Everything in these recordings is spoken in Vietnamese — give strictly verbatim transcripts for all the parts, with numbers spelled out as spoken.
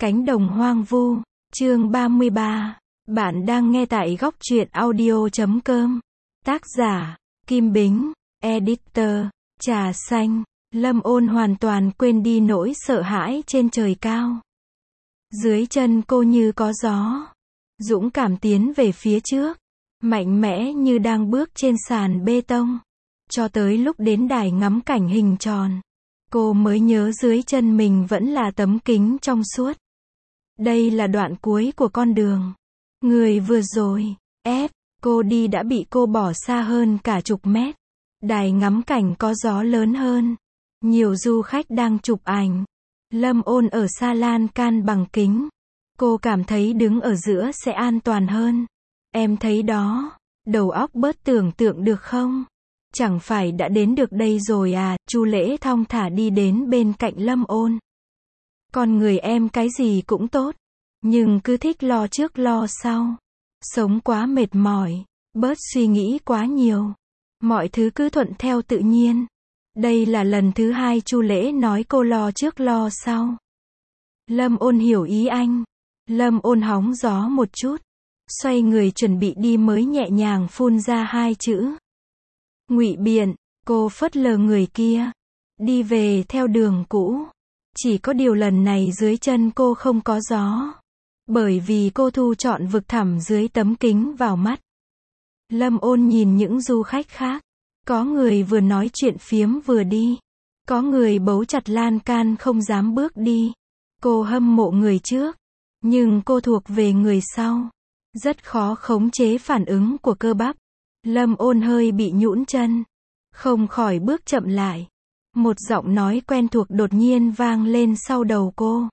Cánh đồng hoang vu, chương ba mươi ba. Bạn đang nghe tại góc truyện audio chấm com. Tác giả, Kim Bính, Editor, Trà Xanh. Lâm Ôn hoàn toàn quên đi nỗi sợ hãi trên trời cao. Dưới chân cô như có gió. Dũng cảm tiến về phía trước. Mạnh mẽ như đang bước trên sàn bê tông. Cho tới lúc đến đài ngắm cảnh hình tròn. Cô mới nhớ dưới chân mình vẫn là tấm kính trong suốt. Đây là đoạn cuối của con đường. Người vừa rồi, ép, cô đi đã bị cô bỏ xa hơn cả chục mét. Đài ngắm cảnh có gió lớn hơn. Nhiều du khách đang chụp ảnh. Lâm Ôn ở xa lan can bằng kính. Cô cảm thấy đứng ở giữa sẽ an toàn hơn. Em thấy đó, đầu óc bớt tưởng tượng được không? Chẳng phải đã đến được đây rồi à? Chu Lễ thong thả đi đến bên cạnh Lâm Ôn. Con người em cái gì cũng tốt, nhưng cứ thích lo trước lo sau. Sống quá mệt mỏi, bớt suy nghĩ quá nhiều. Mọi thứ cứ thuận theo tự nhiên. Đây là lần thứ hai Chu Lễ nói cô lo trước lo sau. Lâm Ôn hiểu ý anh. Lâm Ôn hóng gió một chút. Xoay người chuẩn bị đi mới nhẹ nhàng phun ra hai chữ. Ngụy biện. Cô phớt lờ người kia. Đi về theo đường cũ. Chỉ có điều lần này dưới chân cô không có gió. Bởi vì cô thu trọn vực thẳm dưới tấm kính vào mắt. Lâm Ôn nhìn những du khách khác. Có người vừa nói chuyện phiếm vừa đi. Có người bấu chặt lan can không dám bước đi. Cô hâm mộ người trước. Nhưng cô thuộc về người sau. Rất khó khống chế phản ứng của cơ bắp. Lâm Ôn hơi bị nhũn chân. Không khỏi bước chậm lại. Một giọng nói quen thuộc đột nhiên vang lên sau đầu cô.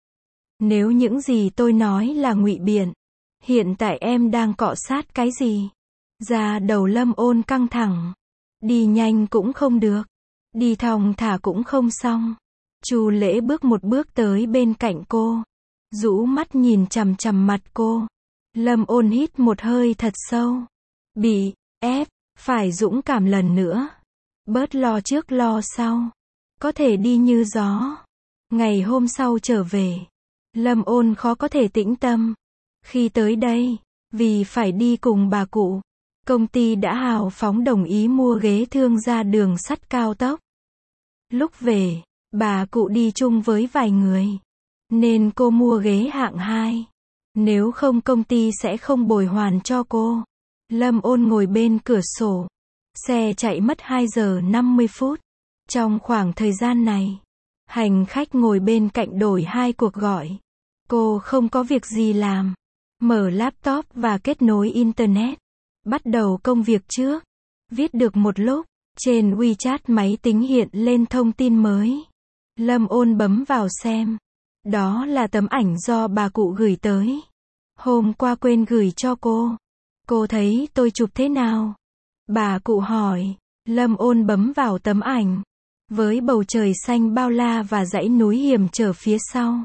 Nếu những gì tôi nói là ngụy biện, hiện tại em đang cọ sát cái gì? Da đầu Lâm Ôn căng thẳng. Đi nhanh cũng không được. Đi thong thả cũng không xong. Chu Lễ bước một bước tới bên cạnh cô. Rũ mắt nhìn chằm chằm mặt cô. Lâm Ôn hít một hơi thật sâu. Bị ép, phải dũng cảm lần nữa. Bớt lo trước lo sau. Có thể đi như gió. Ngày hôm sau trở về. Lâm Ôn khó có thể tĩnh tâm. Khi tới đây, vì phải đi cùng bà cụ, công ty đã hào phóng đồng ý mua ghế thương gia đường sắt cao tốc. Lúc về, bà cụ đi chung với vài người. Nên cô mua ghế hạng hai. Nếu không công ty sẽ không bồi hoàn cho cô. Lâm Ôn ngồi bên cửa sổ. Xe chạy mất hai giờ năm mươi phút. Trong khoảng thời gian này, hành khách ngồi bên cạnh đổi hai cuộc gọi. Cô không có việc gì làm. Mở laptop và kết nối internet. Bắt đầu công việc trước. Viết được một lúc, trên WeChat máy tính hiện lên thông tin mới. Lâm Ôn bấm vào xem. Đó là tấm ảnh do bà cụ gửi tới. Hôm qua quên gửi cho cô. Cô thấy tôi chụp thế nào? Bà cụ hỏi. Lâm Ôn bấm vào tấm ảnh. Với bầu trời xanh bao la và dãy núi hiểm trở phía sau.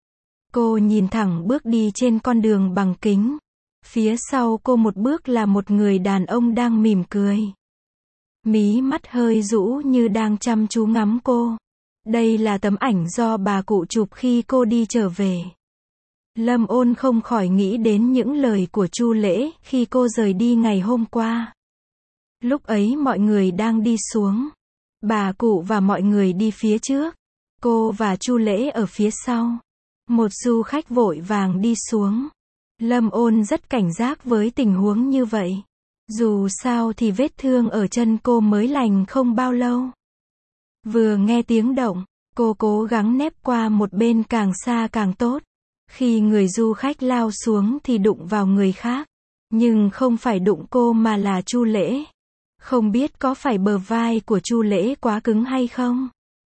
Cô nhìn thẳng bước đi trên con đường bằng kính. Phía sau cô một bước là một người đàn ông đang mỉm cười. Mí mắt hơi rũ như đang chăm chú ngắm cô. Đây là tấm ảnh do bà cụ chụp khi cô đi trở về. Lâm Ôn không khỏi nghĩ đến những lời của Chu Lễ khi cô rời đi ngày hôm qua. Lúc ấy mọi người đang đi xuống. Bà cụ và mọi người đi phía trước. Cô và Chu Lễ ở phía sau. Một du khách vội vàng đi xuống. Lâm Ôn rất cảnh giác với tình huống như vậy. Dù sao thì vết thương ở chân cô mới lành không bao lâu. Vừa nghe tiếng động, cô cố gắng nép qua một bên càng xa càng tốt. Khi người du khách lao xuống thì đụng vào người khác. Nhưng không phải đụng cô mà là Chu Lễ. Không biết có phải bờ vai của Chu Lễ quá cứng hay không?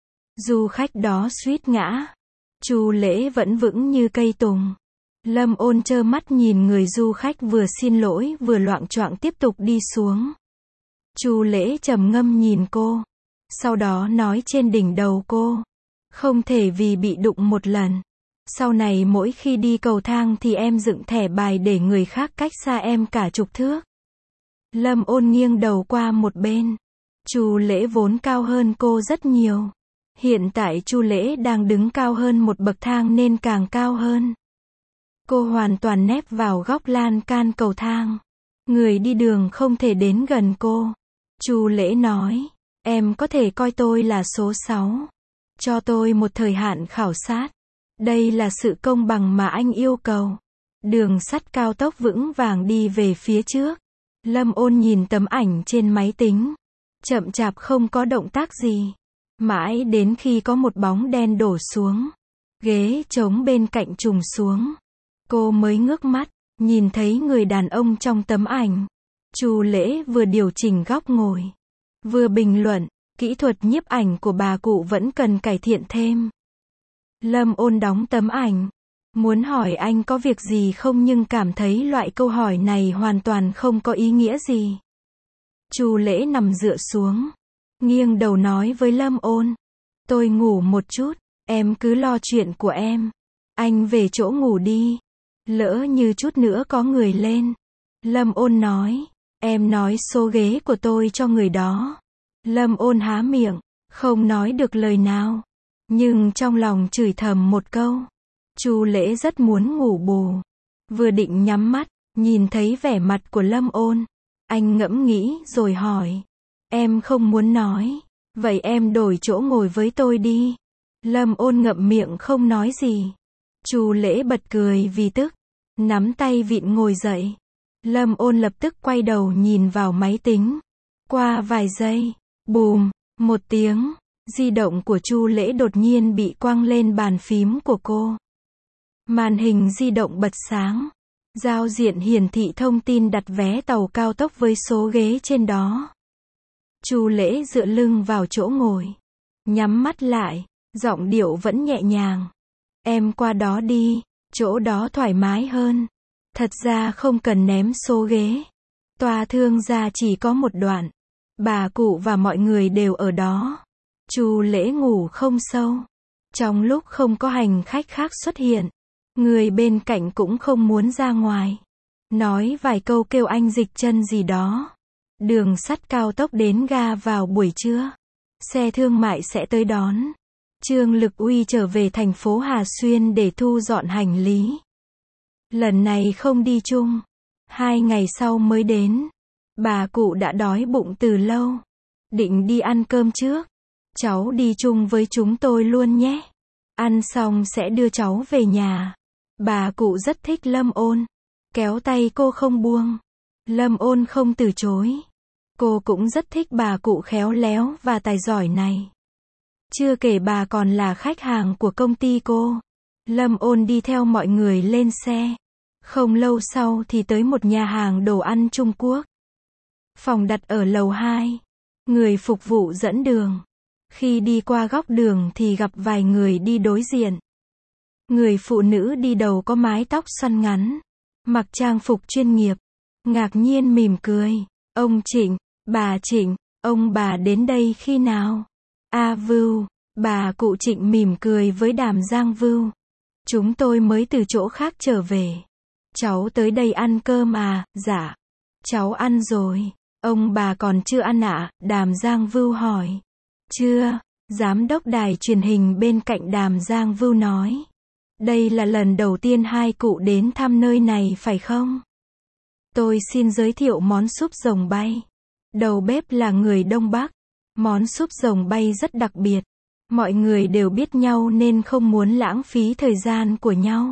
Du khách đó suýt ngã. Chu Lễ vẫn vững như cây tùng. Lâm Ôn trơ mắt nhìn người du khách vừa xin lỗi vừa loạng choạng tiếp tục đi xuống. Chu Lễ trầm ngâm nhìn cô. Sau đó nói trên đỉnh đầu cô. Không thể vì bị đụng một lần. Sau này mỗi khi đi cầu thang thì em dựng thẻ bài để người khác cách xa em cả chục thước. Lâm Ôn nghiêng đầu qua một bên. Chu Lễ vốn cao hơn cô rất nhiều. Hiện tại Chu Lễ đang đứng cao hơn một bậc thang nên càng cao hơn. Cô hoàn toàn nép vào góc lan can cầu thang. Người đi đường không thể đến gần cô. Chu Lễ nói, em có thể coi tôi là số sáu. Cho tôi một thời hạn khảo sát. Đây là sự công bằng mà anh yêu cầu. Đường sắt cao tốc vững vàng đi về phía trước. Lâm Ôn nhìn tấm ảnh trên máy tính. Chậm chạp không có động tác gì. Mãi đến khi có một bóng đen đổ xuống. Ghế trống bên cạnh trùng xuống. Cô mới ngước mắt, nhìn thấy người đàn ông trong tấm ảnh. Chu Lễ vừa điều chỉnh góc ngồi, vừa bình luận, kỹ thuật nhiếp ảnh của bà cụ vẫn cần cải thiện thêm. Lâm Ôn đóng tấm ảnh. Muốn hỏi anh có việc gì không nhưng cảm thấy loại câu hỏi này hoàn toàn không có ý nghĩa gì. Chu Lễ nằm dựa xuống, nghiêng đầu nói với Lâm Ôn. Tôi ngủ một chút, em cứ lo chuyện của em. Anh về chỗ ngủ đi. Lỡ như chút nữa có người lên. Lâm Ôn nói. Em nói số ghế của tôi cho người đó. Lâm Ôn há miệng, không nói được lời nào. Nhưng trong lòng chửi thầm một câu. Chu Lễ rất muốn ngủ bù. Vừa định nhắm mắt, nhìn thấy vẻ mặt của Lâm Ôn. Anh ngẫm nghĩ rồi hỏi. Em không muốn nói. Vậy em đổi chỗ ngồi với tôi đi. Lâm Ôn ngậm miệng không nói gì. Chu Lễ bật cười vì tức. Nắm tay vịn ngồi dậy. Lâm Ôn lập tức quay đầu nhìn vào máy tính. Qua vài giây, bùm, một tiếng, di động của Chu Lễ đột nhiên bị quăng lên bàn phím của cô. Màn hình di động bật sáng. Giao diện hiển thị thông tin đặt vé tàu cao tốc với số ghế trên đó. Chu Lễ dựa lưng vào chỗ ngồi. Nhắm mắt lại, giọng điệu vẫn nhẹ nhàng. Em qua đó đi, chỗ đó thoải mái hơn. Thật ra không cần ném số ghế. Tòa thương gia chỉ có một đoạn. Bà cụ và mọi người đều ở đó. Chu Lễ ngủ không sâu. Trong lúc không có hành khách khác xuất hiện, người bên cạnh cũng không muốn ra ngoài. Nói vài câu kêu anh dịch chân gì đó. Đường sắt cao tốc đến ga vào buổi trưa. Xe thương mại sẽ tới đón. Trương Lực Uy trở về thành phố Hà Xuyên để thu dọn hành lý. Lần này không đi chung. Hai ngày sau mới đến. Bà cụ đã đói bụng từ lâu. Định đi ăn cơm trước. Cháu đi chung với chúng tôi luôn nhé. Ăn xong sẽ đưa cháu về nhà. Bà cụ rất thích Lâm Ôn. Kéo tay cô không buông. Lâm Ôn không từ chối. Cô cũng rất thích bà cụ khéo léo và tài giỏi này. Chưa kể bà còn là khách hàng của công ty cô. Lâm Ôn đi theo mọi người lên xe. Không lâu sau thì tới một nhà hàng đồ ăn Trung Quốc. Phòng đặt ở lầu hai. Người phục vụ dẫn đường. Khi đi qua góc đường thì gặp vài người đi đối diện. Người phụ nữ đi đầu có mái tóc xoăn ngắn. Mặc trang phục chuyên nghiệp. Ngạc nhiên mỉm cười. Ông Trịnh, bà Trịnh, ông bà đến đây khi nào? A Vưu, bà cụ Trịnh mỉm cười với Đàm Giang Vưu. Chúng tôi mới từ chỗ khác trở về. Cháu tới đây ăn cơm à? Dạ. Cháu ăn rồi. Ông bà còn chưa ăn ạ? À? Đàm Giang Vưu hỏi. Chưa. Giám đốc đài truyền hình bên cạnh Đàm Giang Vưu nói. Đây là lần đầu tiên hai cụ đến thăm nơi này phải không? Tôi xin giới thiệu món súp rồng bay. Đầu bếp là người Đông Bắc. Món súp rồng bay rất đặc biệt. Mọi người đều biết nhau nên không muốn lãng phí thời gian của nhau.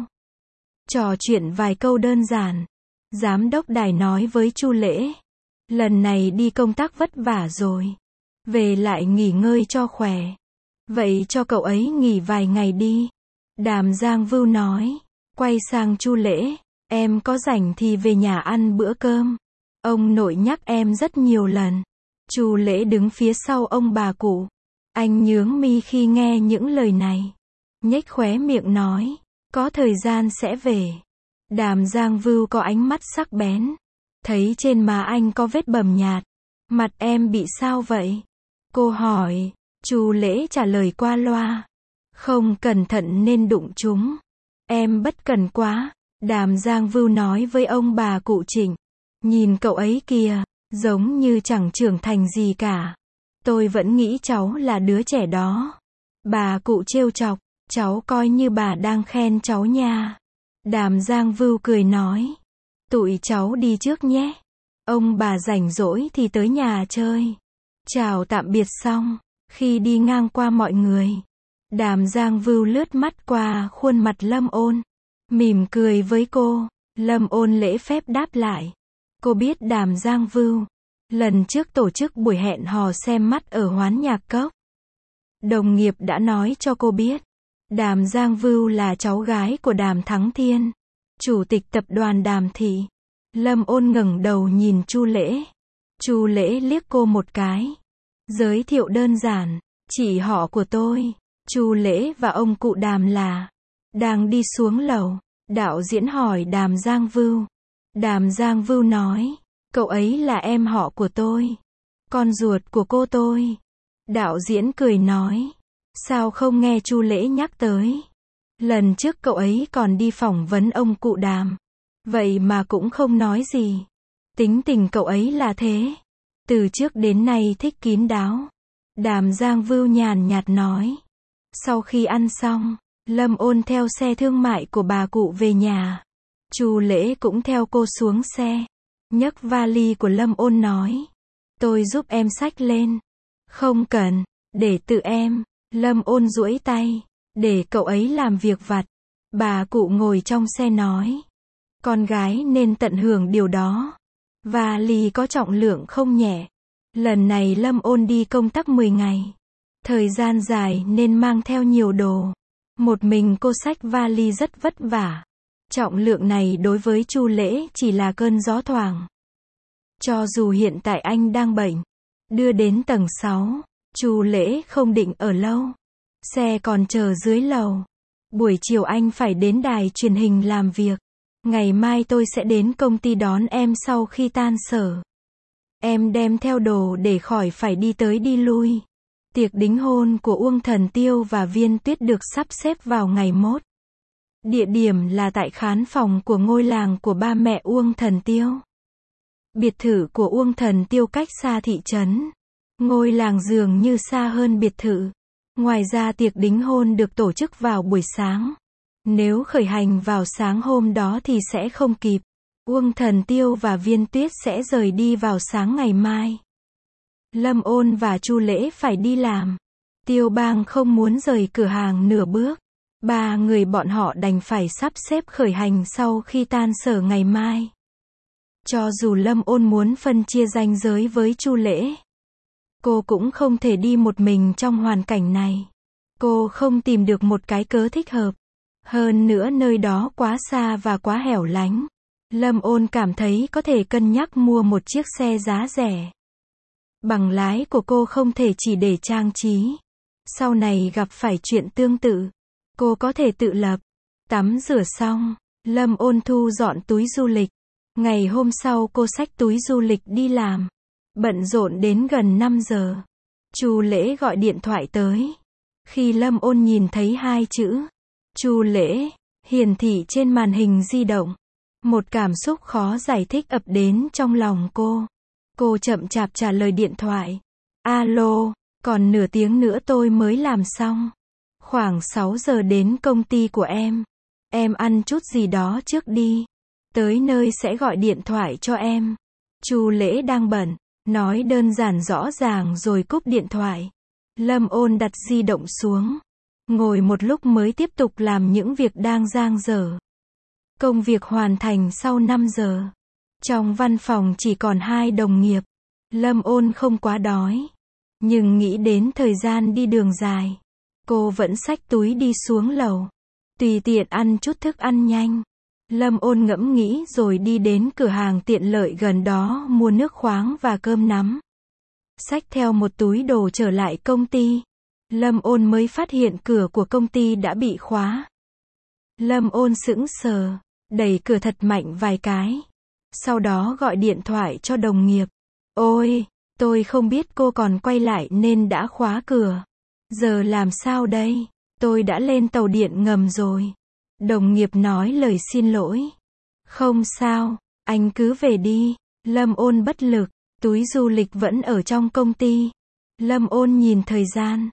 Trò chuyện vài câu đơn giản. Giám đốc đài nói với Chu Lễ. Lần này đi công tác vất vả rồi. Về lại nghỉ ngơi cho khỏe. Vậy cho cậu ấy nghỉ vài ngày đi. Đàm Giang Vưu nói. Quay sang Chu Lễ. Em có rảnh thì về nhà ăn bữa cơm. Ông nội nhắc em rất nhiều lần. Chu Lễ đứng phía sau ông bà cụ. Anh nhướng mi khi nghe những lời này. Nhếch khóe miệng nói. Có thời gian sẽ về. Đàm Giang Vưu có ánh mắt sắc bén. Thấy trên má anh có vết bầm nhạt. Mặt em bị sao vậy? Cô hỏi. Chu Lễ trả lời qua loa. Không cẩn thận nên đụng chúng. Em bất cẩn quá. Đàm Giang Vưu nói với ông bà cụ Trịnh. Nhìn cậu ấy kìa, giống như chẳng trưởng thành gì cả. Tôi vẫn nghĩ cháu là đứa trẻ đó. Bà cụ trêu chọc, cháu coi như bà đang khen cháu nha. Đàm Giang Vưu cười nói, tụi cháu đi trước nhé. Ông bà rảnh rỗi thì tới nhà chơi. Chào tạm biệt xong, khi đi ngang qua mọi người, Đàm Giang Vưu lướt mắt qua khuôn mặt Lâm Ôn, mỉm cười với cô. Lâm Ôn lễ phép đáp lại. Cô biết Đàm Giang Vưu, lần trước tổ chức buổi hẹn hò xem mắt ở Hoán Nhạc Cốc. Đồng nghiệp đã nói cho cô biết, Đàm Giang Vưu là cháu gái của Đàm Thắng Thiên, chủ tịch tập đoàn Đàm Thị. Lâm Ôn ngẩng đầu nhìn Chu Lễ. Chu Lễ liếc cô một cái. Giới thiệu đơn giản, chị họ của tôi, Chu Lễ và ông cụ Đàm là. Đang đi xuống lầu, đạo diễn hỏi Đàm Giang Vưu. Đàm Giang Vưu nói, cậu ấy là em họ của tôi, con ruột của cô tôi. Đạo diễn cười nói, sao không nghe Chu Lễ nhắc tới? Lần trước cậu ấy còn đi phỏng vấn ông cụ Đàm, vậy mà cũng không nói gì. Tính tình cậu ấy là thế, từ trước đến nay thích kín đáo. Đàm Giang Vưu nhàn nhạt nói. Sau khi ăn xong, Lâm Ôn theo xe thương mại của bà cụ về nhà. Chu Lễ cũng theo cô xuống xe, nhấc vali của Lâm Ôn nói, tôi giúp em xách lên. Không cần, để tự em. Lâm Ôn duỗi tay, để cậu ấy làm việc vặt. Bà cụ ngồi trong xe nói, con gái nên tận hưởng điều đó. Vali có trọng lượng không nhẹ. Lần này Lâm Ôn đi công tác mười ngày. Thời gian dài nên mang theo nhiều đồ. Một mình cô xách vali rất vất vả. Trọng lượng này đối với Chu Lễ chỉ là cơn gió thoảng. Cho dù hiện tại anh đang bệnh, đưa đến tầng sáu, Chu Lễ không định ở lâu. Xe còn chờ dưới lầu. Buổi chiều anh phải đến đài truyền hình làm việc. Ngày mai tôi sẽ đến công ty đón em sau khi tan sở. Em đem theo đồ để khỏi phải đi tới đi lui. Tiệc đính hôn của Uông Thần Tiêu và Viên Tuyết được sắp xếp vào ngày mốt. Địa điểm là tại khán phòng của ngôi làng của ba mẹ Uông Thần Tiêu. Biệt thự của Uông Thần Tiêu cách xa thị trấn. Ngôi làng dường như xa hơn biệt thự. Ngoài ra tiệc đính hôn được tổ chức vào buổi sáng. Nếu khởi hành vào sáng hôm đó thì sẽ không kịp. Uông Thần Tiêu và Viên Tuyết sẽ rời đi vào sáng ngày mai. Lâm Ôn và Chu Lễ phải đi làm. Tiêu Bang không muốn rời cửa hàng nửa bước. Ba người bọn họ đành phải sắp xếp khởi hành sau khi tan sở ngày mai. Cho dù Lâm Ôn muốn phân chia ranh giới với Chu Lễ, cô cũng không thể đi một mình trong hoàn cảnh này. Cô không tìm được một cái cớ thích hợp. Hơn nữa nơi đó quá xa và quá hẻo lánh. Lâm Ôn cảm thấy có thể cân nhắc mua một chiếc xe giá rẻ. Bằng lái của cô không thể chỉ để trang trí. Sau này gặp phải chuyện tương tự, cô có thể tự lập. Tắm rửa xong, Lâm Ôn thu dọn túi du lịch. Ngày hôm sau cô xách túi du lịch đi làm. Bận rộn đến gần năm giờ. Chu Lễ gọi điện thoại tới. Khi Lâm Ôn nhìn thấy hai chữ Chu Lễ hiển thị trên màn hình di động, một cảm xúc khó giải thích ập đến trong lòng cô. Cô chậm chạp trả lời điện thoại. Alo, còn nửa tiếng nữa tôi mới làm xong. Khoảng sáu giờ đến công ty của em. Em ăn chút gì đó trước đi. Tới nơi sẽ gọi điện thoại cho em. Chu Lễ đang bận, nói đơn giản rõ ràng rồi cúp điện thoại. Lâm Ôn đặt di động xuống. Ngồi một lúc mới tiếp tục làm những việc đang dang dở. Công việc hoàn thành sau năm giờ. Trong văn phòng chỉ còn hai đồng nghiệp. Lâm Ôn không quá đói. Nhưng nghĩ đến thời gian đi đường dài. Cô vẫn xách túi đi xuống lầu. Tùy tiện ăn chút thức ăn nhanh. Lâm Ôn ngẫm nghĩ rồi đi đến cửa hàng tiện lợi gần đó mua nước khoáng và cơm nắm. Xách theo một túi đồ trở lại công ty. Lâm Ôn mới phát hiện cửa của công ty đã bị khóa. Lâm Ôn sững sờ, đẩy cửa thật mạnh vài cái. Sau đó gọi điện thoại cho đồng nghiệp. Ôi, tôi không biết cô còn quay lại nên đã khóa cửa. Giờ làm sao đây? Tôi đã lên tàu điện ngầm rồi. Đồng nghiệp nói lời xin lỗi. Không sao, anh cứ về đi. Lâm Ôn bất lực, túi du lịch vẫn ở trong công ty. Lâm Ôn nhìn thời gian.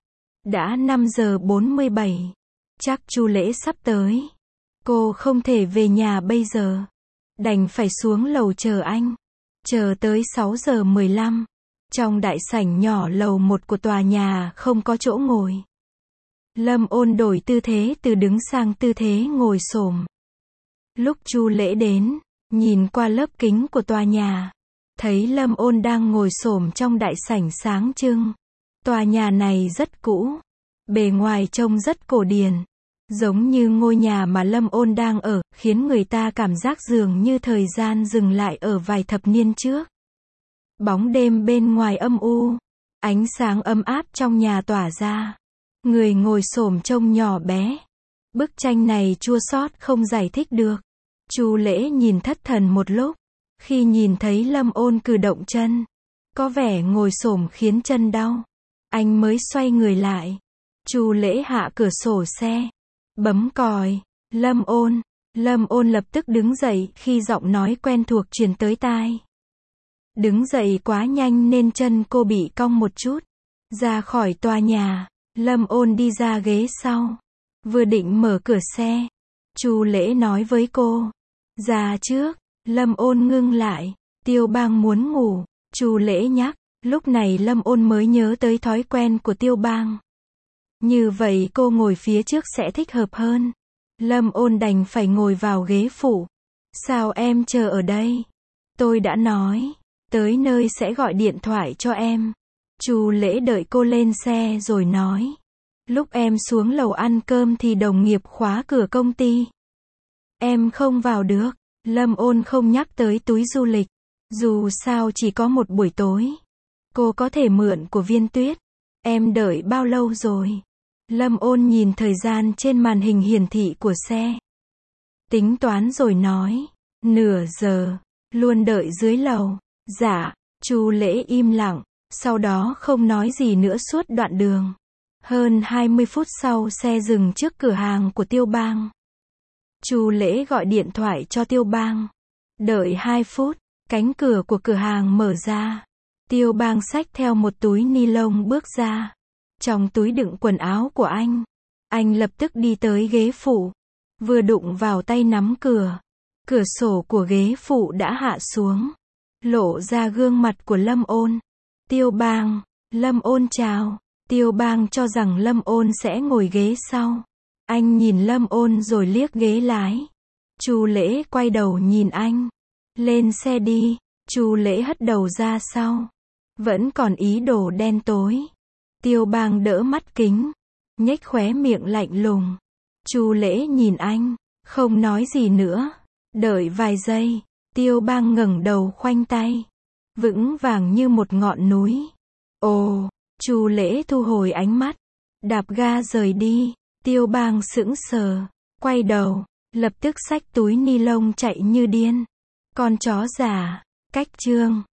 Đã năm giờ bốn mươi bảy. Chắc Chu Lễ sắp tới. Cô không thể về nhà bây giờ. Đành phải xuống lầu chờ anh. Chờ tới sáu giờ mười lăm. Trong đại sảnh nhỏ lầu một của tòa nhà không có chỗ ngồi. Lâm Ôn đổi tư thế từ đứng sang tư thế ngồi xổm. Lúc Chu Lễ đến, nhìn qua lớp kính của tòa nhà, thấy Lâm Ôn đang ngồi xổm trong đại sảnh sáng trưng. Tòa nhà này rất cũ, bề ngoài trông rất cổ điển, giống như ngôi nhà mà Lâm Ôn đang ở, khiến người ta cảm giác dường như thời gian dừng lại ở vài thập niên trước. Bóng đêm bên ngoài âm u, ánh sáng ấm áp trong nhà tỏa ra. Người ngồi xổm trông nhỏ bé. Bức tranh này chua xót không giải thích được. Chu Lễ nhìn thất thần một lúc, khi nhìn thấy Lâm Ôn cử động chân, có vẻ ngồi xổm khiến chân đau, anh mới xoay người lại. Chu Lễ hạ cửa sổ xe, bấm còi. Lâm Ôn. Lâm Ôn lập tức đứng dậy khi giọng nói quen thuộc truyền tới tai. Đứng dậy quá nhanh nên chân cô bị cong một chút. Ra khỏi tòa nhà, Lâm Ôn đi ra ghế sau. Vừa định mở cửa xe, Chu Lễ nói với cô, ra trước. Lâm Ôn ngưng lại. Tiêu Bang muốn ngủ. Chu Lễ nhắc. Lúc này Lâm Ôn mới nhớ tới thói quen của Tiêu Bang. Như vậy cô ngồi phía trước sẽ thích hợp hơn. Lâm Ôn đành phải ngồi vào ghế phụ. Sao em chờ ở đây? Tôi đã nói, tới nơi sẽ gọi điện thoại cho em. Chu Lễ đợi cô lên xe rồi nói. Lúc em xuống lầu ăn cơm thì đồng nghiệp khóa cửa công ty. Em không vào được. Lâm Ôn không nhắc tới túi du lịch. Dù sao chỉ có một buổi tối. Cô có thể mượn của Viên Tuyết. Em đợi bao lâu rồi? Lâm Ôn nhìn thời gian trên màn hình hiển thị của xe. Tính toán rồi nói. Nửa giờ. Luôn đợi dưới lầu. Dạ. Chu Lễ im lặng. Sau đó không nói gì nữa suốt đoạn đường. Hơn hai mươi phút sau xe dừng trước cửa hàng của Tiêu Bang. Chu Lễ gọi điện thoại cho Tiêu Bang. Đợi hai phút, cánh cửa của cửa hàng mở ra. Tiêu Bang xách theo một túi ni lông bước ra. Trong túi đựng quần áo của anh. Anh lập tức đi tới ghế phụ. Vừa đụng vào tay nắm cửa. Cửa sổ của ghế phụ đã hạ xuống. Lộ ra gương mặt của Lâm Ôn. Tiêu Bang. Lâm Ôn chào. Tiêu Bang cho rằng Lâm Ôn sẽ ngồi ghế sau. Anh nhìn Lâm Ôn rồi liếc ghế lái. Chu Lễ quay đầu nhìn anh. Lên xe đi. Chu Lễ hất đầu ra sau. Vẫn còn ý đồ đen tối. Tiêu Bang đỡ mắt kính. Nhếch khóe miệng lạnh lùng. Chu Lễ nhìn anh. Không nói gì nữa. Đợi vài giây. Tiêu Bang ngẩng đầu khoanh tay. Vững vàng như một ngọn núi. Ồ. Chu Lễ thu hồi ánh mắt. Đạp ga rời đi. Tiêu Bang sững sờ. Quay đầu. Lập tức xách túi ni lông chạy như điên. Con chó già. Cách chương.